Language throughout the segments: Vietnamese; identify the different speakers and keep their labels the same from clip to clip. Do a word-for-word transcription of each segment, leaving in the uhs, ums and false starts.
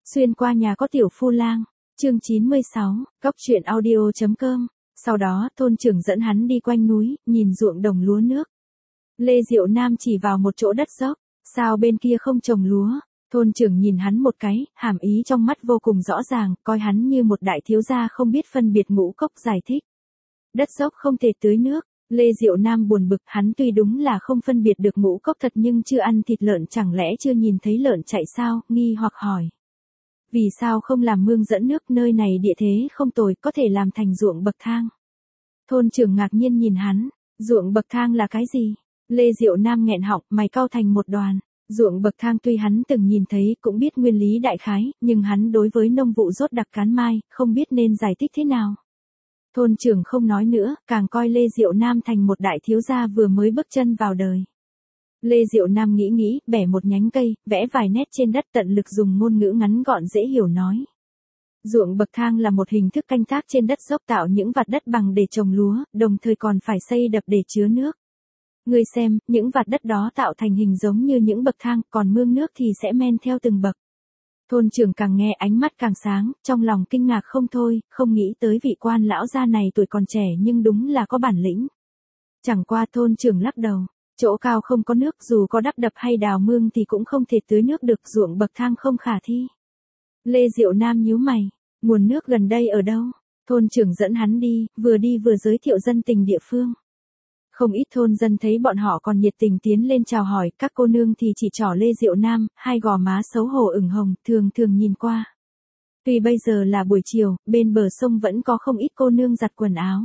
Speaker 1: Xuyên qua nhà có tiểu phu lang, chương chín mươi sáu, góc truyện audio.com. Sau đó, thôn trưởng dẫn hắn đi quanh núi, nhìn ruộng đồng lúa nước. Lê Diệu Nam chỉ vào một chỗ đất dốc, sao bên kia không trồng lúa? Thôn trưởng nhìn hắn một cái, hàm ý trong mắt vô cùng rõ ràng, coi hắn như một đại thiếu gia không biết phân biệt ngũ cốc, giải thích. Đất dốc không thể tưới nước. Lê Diệu Nam buồn bực, hắn tuy đúng là không phân biệt được ngũ cốc thật nhưng chưa ăn thịt lợn, chẳng lẽ chưa nhìn thấy lợn chạy sao, nghi hoặc hỏi. Vì sao không làm mương dẫn nước, nơi này địa thế không tồi, có thể làm thành ruộng bậc thang. Thôn trưởng ngạc nhiên nhìn hắn, ruộng bậc thang là cái gì? Lê Diệu Nam nghẹn họng, mày cau thành một đoàn. Ruộng bậc thang tuy hắn từng nhìn thấy, cũng biết nguyên lý đại khái, nhưng hắn đối với nông vụ rốt đặc cán mai, không biết nên giải thích thế nào. Thôn trưởng không nói nữa, càng coi Lê Diệu Nam thành một đại thiếu gia vừa mới bước chân vào đời. Lê Diệu Nam nghĩ nghĩ, bẻ một nhánh cây, vẽ vài nét trên đất, tận lực dùng ngôn ngữ ngắn gọn dễ hiểu nói. Ruộng bậc thang là một hình thức canh tác trên đất dốc, tạo những vạt đất bằng để trồng lúa, đồng thời còn phải xây đập để chứa nước. Ngươi xem, những vạt đất đó tạo thành hình giống như những bậc thang, còn mương nước thì sẽ men theo từng bậc. Thôn trưởng càng nghe ánh mắt càng sáng, trong lòng kinh ngạc không thôi, không nghĩ tới vị quan lão gia này tuổi còn trẻ nhưng đúng là có bản lĩnh. Chẳng qua thôn trưởng lắc đầu, chỗ cao không có nước, dù có đắp đập hay đào mương thì cũng không thể tưới nước được, ruộng bậc thang không khả thi. Lê Diệu Nam nhíu mày, nguồn nước gần đây ở đâu? Thôn trưởng dẫn hắn đi, vừa đi vừa giới thiệu dân tình địa phương. Không ít thôn dân thấy bọn họ còn nhiệt tình tiến lên chào hỏi, các cô nương thì chỉ trỏ Lê Diệu Nam, hai gò má xấu hổ ửng hồng, thường thường nhìn qua. Tuy bây giờ là buổi chiều, bên bờ sông vẫn có không ít cô nương giặt quần áo.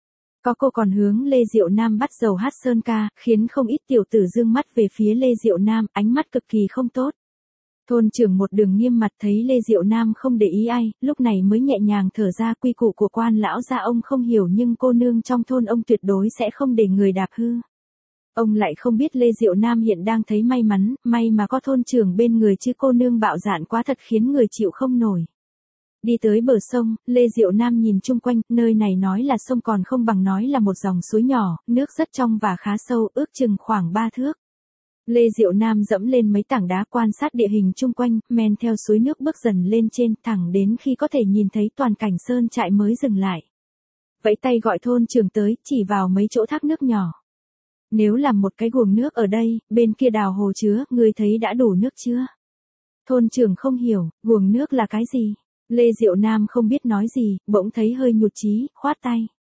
Speaker 1: Có cô còn hướng Lê Diệu Nam bắt dầu hát sơn ca, khiến không ít tiểu tử dương mắt về phía Lê Diệu Nam, ánh mắt cực kỳ không tốt. Thôn trưởng một đường nghiêm mặt thấy Lê Diệu Nam không để ý ai, lúc này mới nhẹ nhàng thở ra, quy củ của quan lão gia ông không hiểu nhưng cô nương trong thôn ông tuyệt đối sẽ không để người đạp hư. Ông lại không biết Lê Diệu Nam hiện đang thấy may mắn, may mà có thôn trưởng bên người chứ cô nương bạo dạn quá thật khiến người chịu không nổi. Đi tới bờ sông, Lê Diệu Nam nhìn chung quanh, nơi này nói là sông còn không bằng nói là một dòng suối nhỏ, nước rất trong và khá sâu, ước chừng khoảng ba thước. Lê Diệu Nam dẫm lên mấy tảng đá quan sát địa hình chung quanh, men theo suối nước bước dần lên trên, thẳng đến khi có thể nhìn thấy toàn cảnh sơn trại mới dừng lại. Vẫy tay gọi thôn trưởng tới, chỉ vào mấy chỗ thác nước nhỏ. Nếu làm một cái guồng nước ở đây, bên kia đào hồ chứa, ngươi thấy đã đủ nước chưa? Thôn trưởng không hiểu, guồng nước là cái gì? Lê Diệu Nam không biết nói gì, bỗng thấy hơi nhụt chí, khoát tay.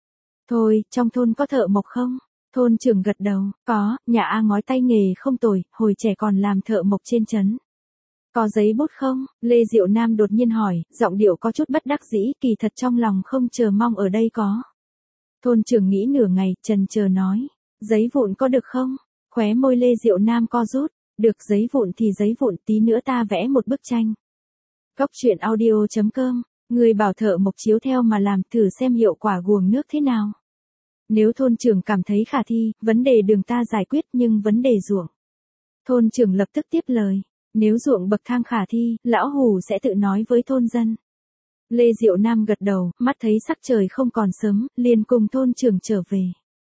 Speaker 1: Thôi, trong thôn có thợ mộc không? Thôn trưởng gật đầu, có, nhà A ngói tay nghề không tồi, hồi trẻ còn làm thợ mộc trên trấn. Có giấy bút không? Lê Diệu Nam đột nhiên hỏi, giọng điệu có chút bất đắc dĩ, kỳ thật trong lòng không chờ mong ở đây có. Thôn trưởng nghĩ nửa ngày, chần chờ nói, giấy vụn có được không? Khóe môi Lê Diệu Nam co rút, được, giấy vụn thì giấy vụn, tí nữa ta vẽ một bức tranh. Góc truyện audio.com, người bảo thợ mộc chiếu theo mà làm, thử xem hiệu quả guồng nước thế nào. Nếu thôn trưởng cảm thấy khả thi, vấn đề đường ta giải quyết, nhưng vấn đề ruộng. Thôn trưởng lập tức tiếp lời, nếu ruộng bậc thang khả thi, lão hủ sẽ tự nói với thôn dân. Lê Diệu Nam gật đầu, mắt thấy sắc trời không còn sớm, liền cùng thôn trưởng trở về.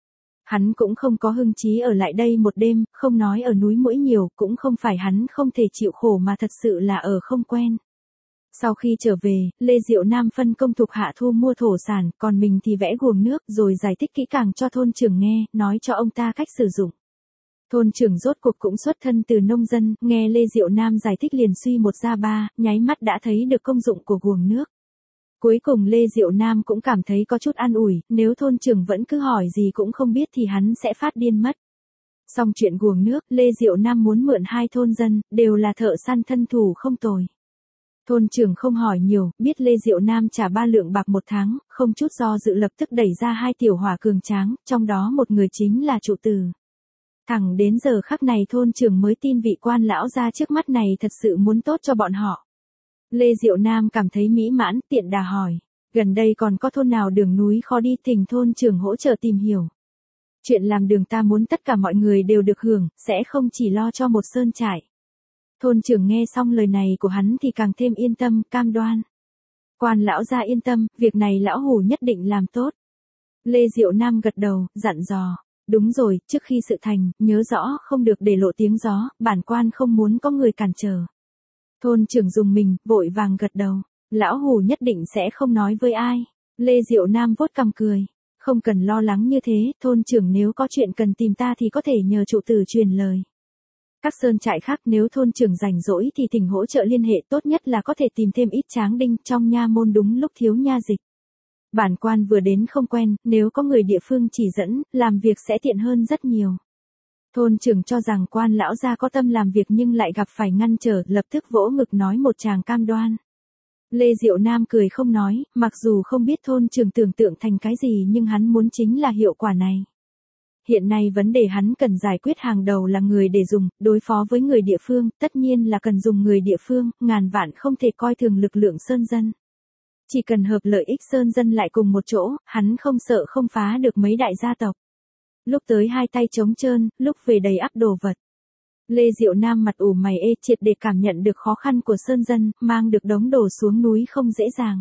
Speaker 1: Hắn cũng không có hưng chí ở lại đây một đêm, không nói ở núi Mũi nhiều, cũng không phải hắn không thể chịu khổ mà thật sự là ở không quen. Sau khi trở về, Lê Diệu Nam phân công thuộc hạ thu mua thổ sản, còn mình thì vẽ guồng nước rồi giải thích kỹ càng cho thôn trưởng nghe, nói cho ông ta cách sử dụng. Thôn trưởng rốt cuộc cũng xuất thân từ nông dân, nghe Lê Diệu Nam giải thích liền suy một ra ba, nháy mắt đã thấy được công dụng của guồng nước. Cuối cùng Lê Diệu Nam cũng cảm thấy có chút an ủi, nếu thôn trưởng vẫn cứ hỏi gì cũng không biết thì hắn sẽ phát điên mất. Xong chuyện guồng nước, Lê Diệu Nam muốn mượn hai thôn dân, đều là thợ săn thân thủ không tồi. Thôn trưởng không hỏi nhiều, biết Lê Diệu Nam trả ba lượng bạc một tháng, không chút do dự lập tức đẩy ra hai tiểu hỏa cường tráng, trong đó một người chính là trụ tử. Thẳng đến giờ khắc này thôn trưởng mới tin vị quan lão gia trước mắt này thật sự muốn tốt cho bọn họ. Lê Diệu Nam cảm thấy mỹ mãn, tiện đà hỏi, gần đây còn có thôn nào đường núi khó đi, thỉnh thôn trưởng hỗ trợ tìm hiểu. Chuyện làm đường ta muốn tất cả mọi người đều được hưởng, sẽ không chỉ lo cho một sơn trại. Thôn trưởng nghe xong lời này của hắn thì càng thêm yên tâm, cam đoan. Quan lão gia yên tâm, việc này lão hủ nhất định làm tốt. Lê Diệu Nam gật đầu, dặn dò. Đúng rồi, trước khi sự thành, nhớ rõ không được để lộ tiếng gió, bản quan không muốn có người cản trở. Thôn trưởng dùng mình, vội vàng gật đầu. Lão Hủ nhất định sẽ không nói với ai. Lê Diệu Nam vuốt cằm cười. Không cần lo lắng như thế, thôn trưởng nếu có chuyện cần tìm ta thì có thể nhờ trụ tử truyền lời. Các sơn trại khác nếu thôn trưởng rảnh rỗi thì thỉnh hỗ trợ liên hệ, tốt nhất là có thể tìm thêm ít tráng đinh trong nha môn đúng lúc thiếu nha dịch. Bản quan vừa đến không quen, nếu có người địa phương chỉ dẫn, làm việc sẽ tiện hơn rất nhiều. Thôn trưởng cho rằng quan lão gia có tâm làm việc nhưng lại gặp phải ngăn trở, lập tức vỗ ngực nói một tràng cam đoan. Lê Diệu Nam cười không nói, mặc dù không biết thôn trưởng tưởng tượng thành cái gì nhưng hắn muốn chính là hiệu quả này. Hiện nay vấn đề hắn cần giải quyết hàng đầu là người để dùng, đối phó với người địa phương, tất nhiên là cần dùng người địa phương, ngàn vạn không thể coi thường lực lượng sơn dân. Chỉ cần hợp lợi ích sơn dân lại cùng một chỗ, hắn không sợ không phá được mấy đại gia tộc. Lúc tới hai tay trống trơn, lúc về đầy ắp đồ vật. Lê Diệu Nam mặt ủ mày ê, triệt để cảm nhận được khó khăn của sơn dân, mang được đống đồ xuống núi không dễ dàng.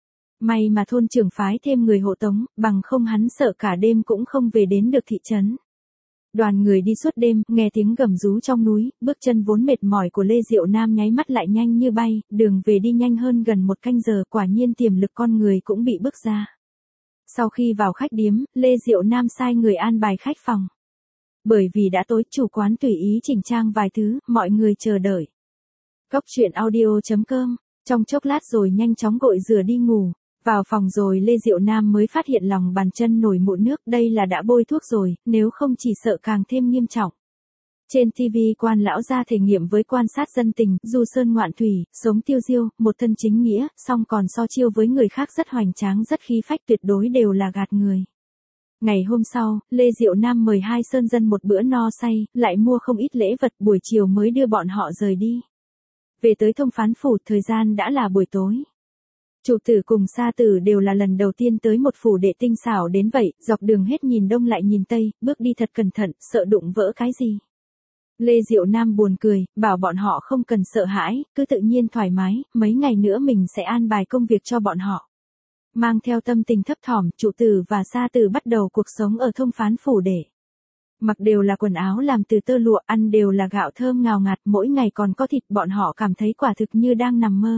Speaker 1: May mà thôn trưởng phái thêm người hộ tống, bằng không hắn sợ cả đêm cũng không về đến được thị trấn. Đoàn người đi suốt đêm, nghe tiếng gầm rú trong núi, bước chân vốn mệt mỏi của Lê Diệu Nam nháy mắt lại nhanh như bay, đường về đi nhanh hơn gần một canh giờ, quả nhiên tiềm lực con người cũng bị bức ra. Sau khi vào khách điếm, Lê Diệu Nam sai người an bài khách phòng. Bởi vì đã tối, chủ quán tùy ý chỉnh trang vài thứ, mọi người chờ đợi. Cốc truyện audio chấm com, trong chốc lát rồi nhanh chóng gội rửa đi ngủ. Vào phòng rồi Lê Diệu Nam mới phát hiện lòng bàn chân nổi mụn nước, đây là đã bôi thuốc rồi, nếu không chỉ sợ càng thêm nghiêm trọng. Trên ti vi quan lão gia thể nghiệm với quan sát dân tình, du sơn ngoạn thủy, sống tiêu diêu, một thân chính nghĩa, song còn so chiêu với người khác rất hoành tráng rất khí phách, tuyệt đối đều là gạt người. Ngày hôm sau, Lê Diệu Nam mời hai sơn dân một bữa no say, lại mua không ít lễ vật, buổi chiều mới đưa bọn họ rời đi. Về tới thông phán phủ, thời gian đã là buổi tối. Chủ tử cùng sa tử đều là lần đầu tiên tới một phủ đệ tinh xảo đến vậy, dọc đường hết nhìn đông lại nhìn tây, bước đi thật cẩn thận, sợ đụng vỡ cái gì. Lê Diệu Nam buồn cười, bảo bọn họ không cần sợ hãi, cứ tự nhiên thoải mái, mấy ngày nữa mình sẽ an bài công việc cho bọn họ. Mang theo tâm tình thấp thỏm, chủ tử và sa tử bắt đầu cuộc sống ở thông phán phủ đệ. Mặc đều là quần áo làm từ tơ lụa, ăn đều là gạo thơm ngào ngạt, mỗi ngày còn có thịt, bọn họ cảm thấy quả thực như đang nằm mơ.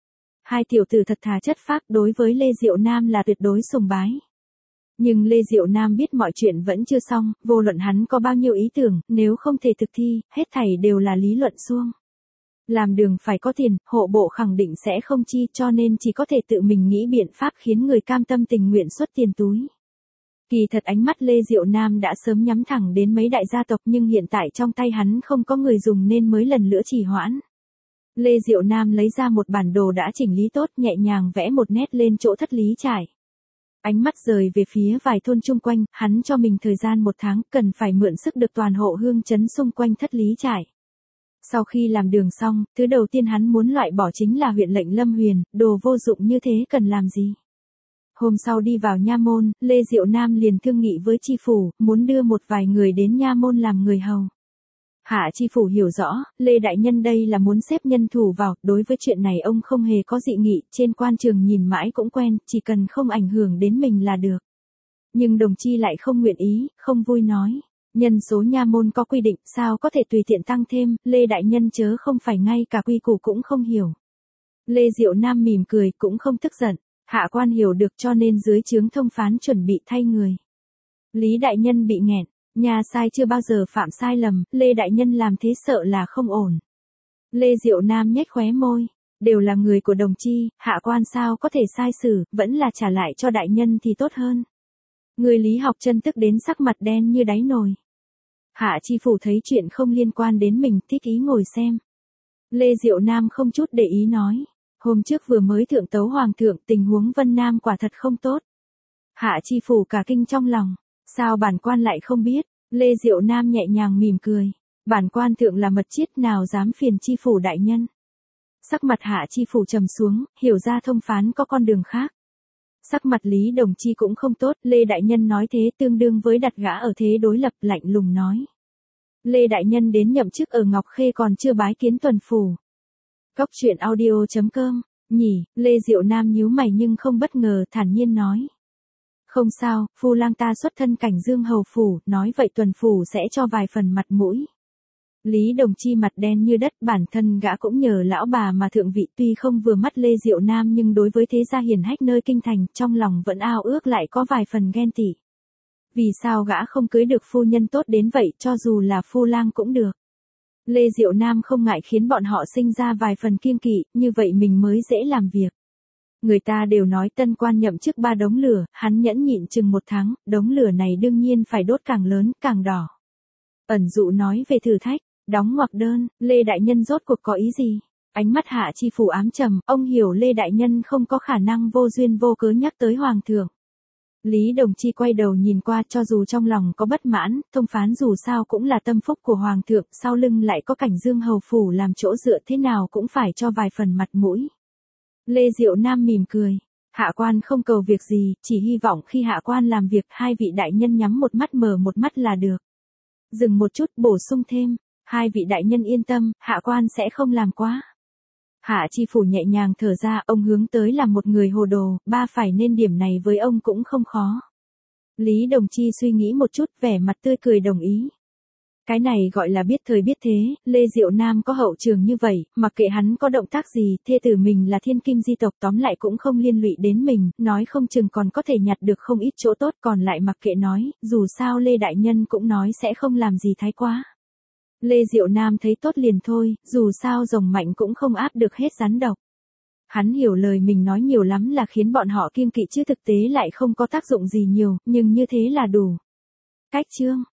Speaker 1: Hai tiểu tử thật thà chất phác, đối với Lê Diệu Nam là tuyệt đối sùng bái. Nhưng Lê Diệu Nam biết mọi chuyện vẫn chưa xong, vô luận hắn có bao nhiêu ý tưởng, nếu không thể thực thi, hết thảy đều là lý luận suông. Làm đường phải có tiền, hộ bộ khẳng định sẽ không chi, cho nên chỉ có thể tự mình nghĩ biện pháp khiến người cam tâm tình nguyện xuất tiền túi. Kỳ thật ánh mắt Lê Diệu Nam đã sớm nhắm thẳng đến mấy đại gia tộc nhưng hiện tại trong tay hắn không có người dùng nên mới lần nữa trì hoãn. Lê Diệu Nam lấy ra một bản đồ đã chỉnh lý tốt, nhẹ nhàng vẽ một nét lên chỗ thất lý trải. Ánh mắt rời về phía vài thôn chung quanh, hắn cho mình thời gian một tháng, cần phải mượn sức được toàn hộ hương trấn xung quanh thất lý trải. Sau khi làm đường xong, thứ đầu tiên hắn muốn loại bỏ chính là huyện lệnh Lâm Huyền, đồ vô dụng như thế cần làm gì. Hôm sau đi vào nha môn, Lê Diệu Nam liền thương nghị với tri phủ, muốn đưa một vài người đến nha môn làm người hầu. Hạ tri phủ hiểu rõ, Lê Đại Nhân đây là muốn xếp nhân thủ vào, đối với chuyện này ông không hề có dị nghị, trên quan trường nhìn mãi cũng quen, chỉ cần không ảnh hưởng đến mình là được. Nhưng đồng chi lại không nguyện ý, không vui nói, nhân số nha môn có quy định, sao có thể tùy tiện tăng thêm, Lê Đại Nhân chớ không phải ngay cả quy củ cũng không hiểu. Lê Diệu Nam mỉm cười, cũng không tức giận, hạ quan hiểu được cho nên dưới trướng thông phán chuẩn bị thay người. Lý Đại Nhân bị nghẹn. Nhà sai chưa bao giờ phạm sai lầm, Lê Đại Nhân làm thế sợ là không ổn. Lê Diệu Nam nhếch khóe môi, đều là người của đồng chi, hạ quan sao có thể sai xử, vẫn là trả lại cho Đại Nhân thì tốt hơn. Người Lý Học Chân tức đến sắc mặt đen như đáy nồi. Hạ chi phủ thấy chuyện không liên quan đến mình, thích ý ngồi xem. Lê Diệu Nam không chút để ý nói, hôm trước vừa mới thượng tấu hoàng thượng, tình huống Vân Nam quả thật không tốt. Hạ chi phủ cả kinh trong lòng. Sao bản quan lại không biết, Lê Diệu Nam nhẹ nhàng mỉm cười, bản quan thượng là mật chiết nào dám phiền chi phủ đại nhân. Sắc mặt hạ chi phủ trầm xuống, hiểu ra thông phán có con đường khác. Sắc mặt Lý Đồng Chi cũng không tốt, Lê Đại Nhân nói thế tương đương với đặt gã ở thế đối lập, lạnh lùng nói. Lê Đại Nhân đến nhậm chức ở Ngọc Khê còn chưa bái kiến tuần phủ. Cốc truyện audio chấm com, nhỉ, Lê Diệu Nam nhíu mày nhưng không bất ngờ, thản nhiên nói. Không sao, phu lang ta xuất thân cảnh dương hầu phủ, nói vậy tuần phủ sẽ cho vài phần mặt mũi. Lý Đồng Chi mặt đen như đất, bản thân gã cũng nhờ lão bà mà thượng vị, tuy không vừa mắt Lê Diệu Nam nhưng đối với thế gia hiển hách nơi kinh thành, trong lòng vẫn ao ước lại có vài phần ghen tị. Vì sao gã không cưới được phu nhân tốt đến vậy, cho dù là phu lang cũng được. Lê Diệu Nam không ngại khiến bọn họ sinh ra vài phần kiêng kỵ, như vậy mình mới dễ làm việc. Người ta đều nói tân quan nhậm chức ba đống lửa, hắn nhẫn nhịn chừng một tháng, đống lửa này đương nhiên phải đốt càng lớn, càng đỏ. Ẩn dụ nói về thử thách, đóng ngoặc đơn, Lê Đại Nhân rốt cuộc có ý gì? Ánh mắt Hạ Chi Phủ ám trầm, ông hiểu Lê Đại Nhân không có khả năng vô duyên vô cớ nhắc tới Hoàng thượng. Lý Đồng Chi quay đầu nhìn qua, cho dù trong lòng có bất mãn, thông phán dù sao cũng là tâm phúc của Hoàng thượng, sau lưng lại có Cảnh Dương hầu phủ làm chỗ dựa, thế nào cũng phải cho vài phần mặt mũi. Lê Diệu Nam mỉm cười, hạ quan không cầu việc gì, chỉ hy vọng khi hạ quan làm việc hai vị đại nhân nhắm một mắt mở một mắt là được. Dừng một chút bổ sung thêm, hai vị đại nhân yên tâm, hạ quan sẽ không làm quá. Hạ Chi Phủ nhẹ nhàng thở ra, ông hướng tới là một người hồ đồ, ba phải nên điểm này với ông cũng không khó. Lý Đồng Chi suy nghĩ một chút, vẻ mặt tươi cười đồng ý. Cái này gọi là biết thời biết thế, Lê Diệu Nam có hậu trường như vậy, mặc kệ hắn có động tác gì, thê tử mình là thiên kim di tộc, tóm lại cũng không liên lụy đến mình, nói không chừng còn có thể nhặt được không ít chỗ tốt, còn lại mặc kệ nói, dù sao Lê Đại Nhân cũng nói sẽ không làm gì thái quá. Lê Diệu Nam thấy tốt liền thôi, dù sao rồng mạnh cũng không áp được hết rắn độc. Hắn hiểu lời mình nói nhiều lắm là khiến bọn họ kiêng kỵ chứ thực tế lại không có tác dụng gì nhiều, nhưng như thế là đủ. Cách chương